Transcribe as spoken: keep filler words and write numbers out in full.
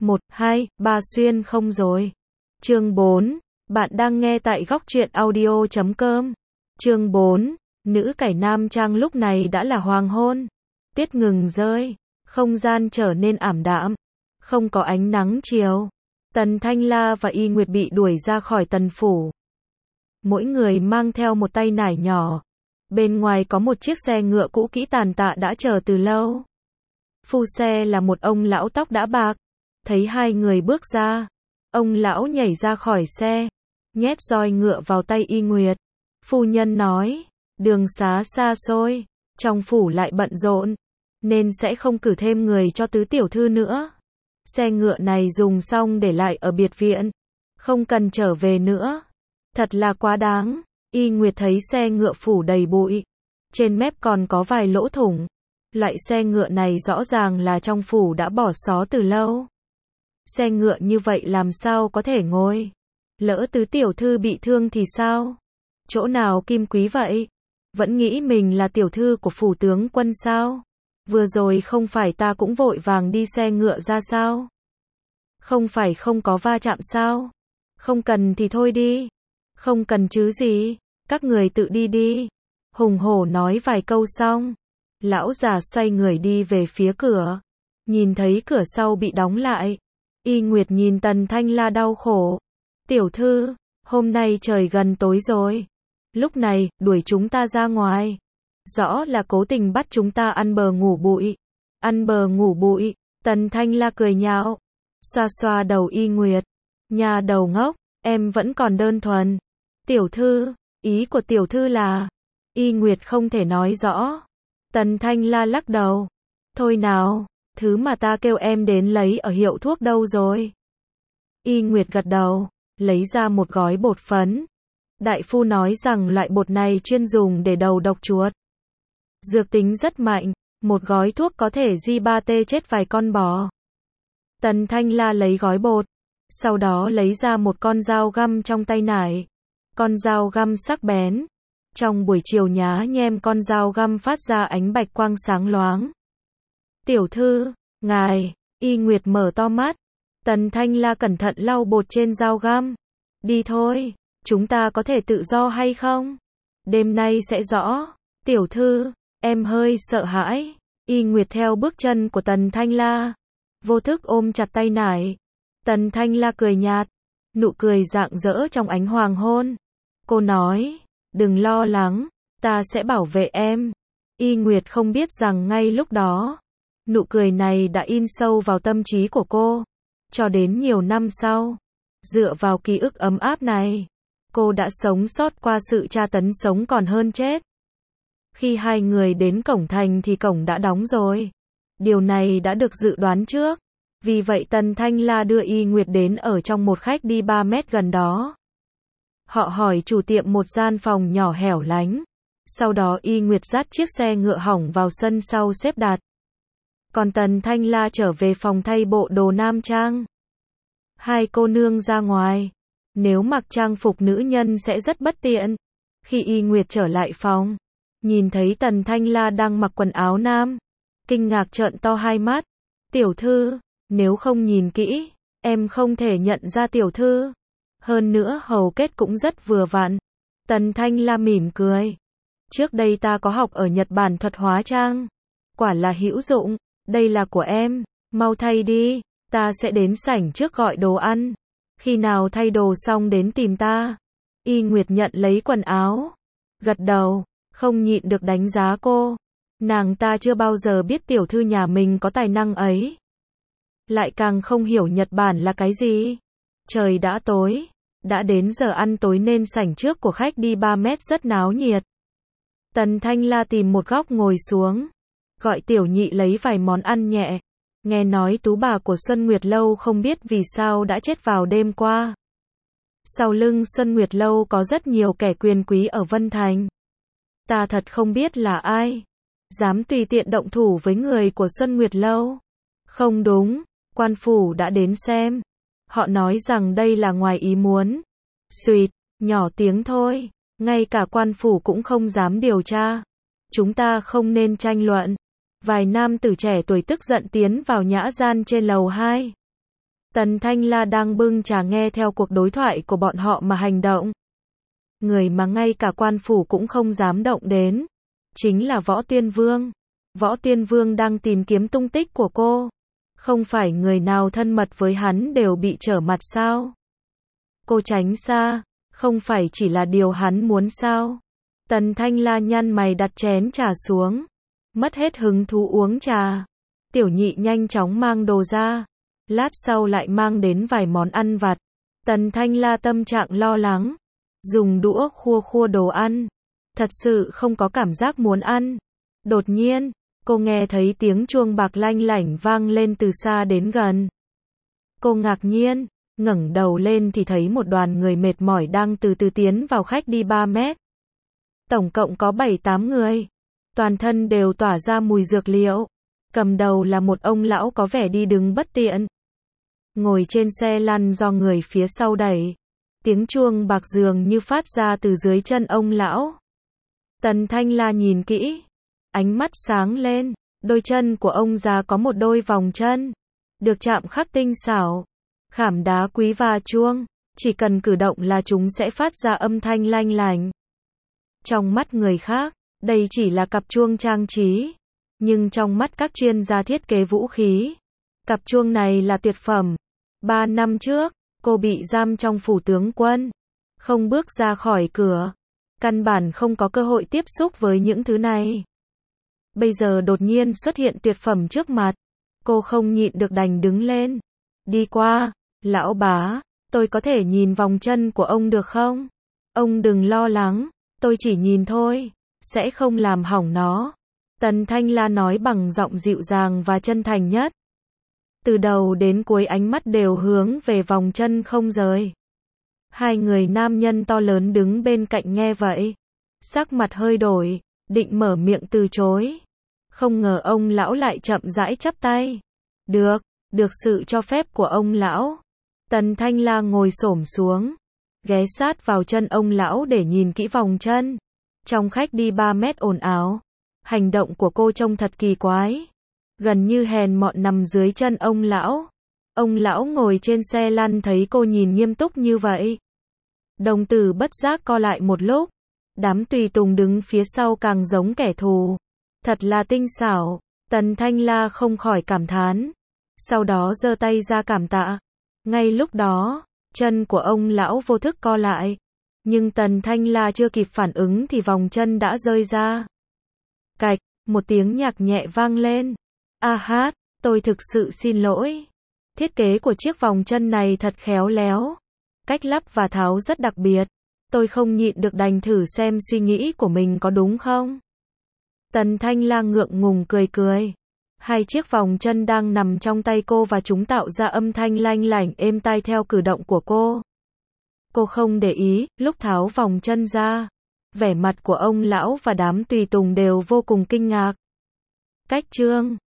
một, hai, ba xuyên không rồi. Chương bốn. Bạn đang nghe tại góc truyện audio chấm com. Chương bốn. Nữ cải nam trang lúc này đã là hoàng hôn. Tuyết ngừng rơi. Không gian trở nên ảm đạm. Không có ánh nắng chiều. Tần Thanh La và Y Nguyệt bị đuổi ra khỏi tần phủ. Mỗi người mang theo một tay nải nhỏ. Bên ngoài có một chiếc xe ngựa cũ kỹ tàn tạ đã chờ từ lâu. Phu xe là một ông lão tóc đã bạc. Thấy hai người bước ra, ông lão nhảy ra khỏi xe, nhét roi ngựa vào tay Y Nguyệt. Phu nhân nói, đường xá xa xôi, trong phủ lại bận rộn, nên sẽ không cử thêm người cho tứ tiểu thư nữa. Xe ngựa này dùng xong để lại ở biệt viện, không cần trở về nữa. Thật là quá đáng. Y Nguyệt thấy xe ngựa phủ đầy bụi, trên mép còn có vài lỗ thủng. Loại xe ngựa này rõ ràng là trong phủ đã bỏ xó từ lâu. Xe ngựa như vậy làm sao có thể ngồi? Lỡ tứ tiểu thư bị thương thì sao? Chỗ nào kim quý vậy? Vẫn nghĩ mình là tiểu thư của phủ tướng quân sao? Vừa rồi không phải ta cũng vội vàng đi xe ngựa ra sao? Không phải không có va chạm sao? Không cần thì thôi đi. Không cần chứ gì? Các người tự đi đi. Hùng hổ nói vài câu xong, lão già xoay người đi về phía cửa. Nhìn thấy cửa sau bị đóng lại, Y Nguyệt nhìn Tần Thanh La đau khổ. Tiểu thư, hôm nay trời gần tối rồi. Lúc này, đuổi chúng ta ra ngoài. Rõ là cố tình bắt chúng ta ăn bờ ngủ bụi. Ăn bờ ngủ bụi. Tần Thanh La cười nhạo, xoa xoa đầu Y Nguyệt. Nhà đầu ngốc, em vẫn còn đơn thuần. Tiểu thư, ý của tiểu thư là... Y Nguyệt không thể nói rõ. Tần Thanh La lắc đầu. Thôi nào, thứ mà ta kêu em đến lấy ở hiệu thuốc đâu rồi? Y Nguyệt gật đầu, lấy ra một gói bột phấn. Đại phu nói rằng loại bột này chuyên dùng để đầu độc chuột. Dược tính rất mạnh, một gói thuốc có thể di ba tê chết vài con bò. Tần Thanh La lấy gói bột, sau đó lấy ra một con dao găm trong tay nải. Con dao găm sắc bén. Trong buổi chiều nhá nhem con dao găm phát ra ánh bạch quang sáng loáng. Tiểu thư, ngài, Y Nguyệt mở to mắt. Tần Thanh La cẩn thận lau bột trên dao găm. Đi thôi, chúng ta có thể tự do hay không? Đêm nay sẽ rõ. Tiểu thư, em hơi sợ hãi. Y Nguyệt theo bước chân của Tần Thanh La, vô thức ôm chặt tay nải. Tần Thanh La cười nhạt, nụ cười rạng rỡ trong ánh hoàng hôn. Cô nói, đừng lo lắng, ta sẽ bảo vệ em. Y Nguyệt không biết rằng ngay lúc đó, nụ cười này đã in sâu vào tâm trí của cô. Cho đến nhiều năm sau, dựa vào ký ức ấm áp này, cô đã sống sót qua sự tra tấn sống còn hơn chết. Khi hai người đến cổng thành thì cổng đã đóng rồi. Điều này đã được dự đoán trước. Vì vậy Tần Thanh La đưa Y Nguyệt đến ở trong một khách đi ba mét gần đó. Họ hỏi chủ tiệm một gian phòng nhỏ hẻo lánh. Sau đó Y Nguyệt dắt chiếc xe ngựa hỏng vào sân sau xếp đặt. Còn Tần Thanh La trở về phòng thay bộ đồ nam trang. Hai cô nương ra ngoài. Nếu mặc trang phục nữ nhân sẽ rất bất tiện. Khi Y Nguyệt trở lại phòng, nhìn thấy Tần Thanh La đang mặc quần áo nam, kinh ngạc trợn to hai mắt. Tiểu thư, nếu không nhìn kỹ, em không thể nhận ra tiểu thư. Hơn nữa hầu kết cũng rất vừa vặn. Tần Thanh La mỉm cười. Trước đây ta có học ở Nhật Bản thuật hóa trang. Quả là hữu dụng. Đây là của em. Mau thay đi. Ta sẽ đến sảnh trước gọi đồ ăn. Khi nào thay đồ xong đến tìm ta. Y Nguyệt nhận lấy quần áo. Gật đầu. Không nhịn được đánh giá cô. Nàng ta chưa bao giờ biết tiểu thư nhà mình có tài năng ấy. Lại càng không hiểu Nhật Bản là cái gì. Trời đã tối. Đã đến giờ ăn tối nên sảnh trước của khách đi ba mét rất náo nhiệt. Tần Thanh La tìm một góc ngồi xuống. Gọi tiểu nhị lấy vài món ăn nhẹ. Nghe nói tú bà của Xuân Nguyệt Lâu không biết vì sao đã chết vào đêm qua. Sau lưng Xuân Nguyệt Lâu có rất nhiều kẻ quyền quý ở Vân Thành. Ta thật không biết là ai dám tùy tiện động thủ với người của Xuân Nguyệt Lâu. Không đúng, quan phủ đã đến xem. Họ nói rằng đây là ngoài ý muốn. Xuyệt, nhỏ tiếng thôi. Ngay cả quan phủ cũng không dám điều tra. Chúng ta không nên tranh luận. Vài nam tử trẻ tuổi tức giận tiến vào nhã gian trên lầu hai. Tần Thanh La đang bưng trà nghe theo cuộc đối thoại của bọn họ mà hành động. Người mà ngay cả quan phủ cũng không dám động đến. Chính là Võ Tiên Vương. Võ Tiên Vương đang tìm kiếm tung tích của cô. Không phải người nào thân mật với hắn đều bị trở mặt sao? Cô tránh xa, không phải chỉ là điều hắn muốn sao? Tần Thanh La nhăn mày đặt chén trà xuống. Mất hết hứng thú uống trà. Tiểu nhị nhanh chóng mang đồ ra. Lát sau lại mang đến vài món ăn vặt. Tần Thanh La tâm trạng lo lắng. Dùng đũa khua khua đồ ăn. Thật sự không có cảm giác muốn ăn. Đột nhiên, cô nghe thấy tiếng chuông bạc lanh lảnh vang lên từ xa đến gần. Cô ngạc nhiên, ngẩng đầu lên thì thấy một đoàn người mệt mỏi đang từ từ tiến vào khách đi ba mét. Tổng cộng có bảy tám người. Toàn thân đều tỏa ra mùi dược liệu. Cầm đầu là một ông lão có vẻ đi đứng bất tiện. Ngồi trên xe lăn do người phía sau đẩy. Tiếng chuông bạc dường như phát ra từ dưới chân ông lão. Tần Thanh La nhìn kỹ. Ánh mắt sáng lên. Đôi chân của ông già có một đôi vòng chân. Được chạm khắc tinh xảo. Khảm đá quý và chuông. Chỉ cần cử động là chúng sẽ phát ra âm thanh lanh lành. Trong mắt người khác, đây chỉ là cặp chuông trang trí. Nhưng trong mắt các chuyên gia thiết kế vũ khí, cặp chuông này là tuyệt phẩm. Ba năm trước, cô bị giam trong phủ tướng quân. Không bước ra khỏi cửa. Căn bản không có cơ hội tiếp xúc với những thứ này. Bây giờ đột nhiên xuất hiện tuyệt phẩm trước mặt. Cô không nhịn được đành đứng lên. Đi qua, lão bá, tôi có thể nhìn vòng chân của ông được không? Ông đừng lo lắng, tôi chỉ nhìn thôi, sẽ không làm hỏng nó. Tần Thanh La nói bằng giọng dịu dàng và chân thành nhất. Từ đầu đến cuối ánh mắt đều hướng về vòng chân không rời. Hai người nam nhân to lớn đứng bên cạnh nghe vậy. Sắc mặt hơi đổi, định mở miệng từ chối. Không ngờ ông lão lại chậm rãi chắp tay. Được, được sự cho phép của ông lão. Tần Thanh La ngồi xổm xuống. Ghé sát vào chân ông lão để nhìn kỹ vòng chân. Trong khách đi ba mét ồn ào. Hành động của cô trông thật kỳ quái. Gần như hèn mọn nằm dưới chân ông lão. Ông lão ngồi trên xe lăn thấy cô nhìn nghiêm túc như vậy. Đồng tử bất giác co lại một lúc. Đám tùy tùng đứng phía sau càng giống kẻ thù. Thật là tinh xảo. Tần Thanh La không khỏi cảm thán. Sau đó giơ tay ra cảm tạ. Ngay lúc đó, chân của ông lão vô thức co lại. Nhưng Tần Thanh La chưa kịp phản ứng thì vòng chân đã rơi ra. Cạch, một tiếng nhạc nhẹ vang lên. A hát, tôi thực sự xin lỗi. Thiết kế của chiếc vòng chân này thật khéo léo. Cách lắp và tháo rất đặc biệt. Tôi không nhịn được đành thử xem suy nghĩ của mình có đúng không. Tần Thanh La ngượng ngùng cười cười. Hai chiếc vòng chân đang nằm trong tay cô và chúng tạo ra âm thanh lanh lảnh êm tai theo cử động của cô. Cô không để ý, lúc tháo vòng chân ra. Vẻ mặt của ông lão và đám tùy tùng đều vô cùng kinh ngạc. Cách trương.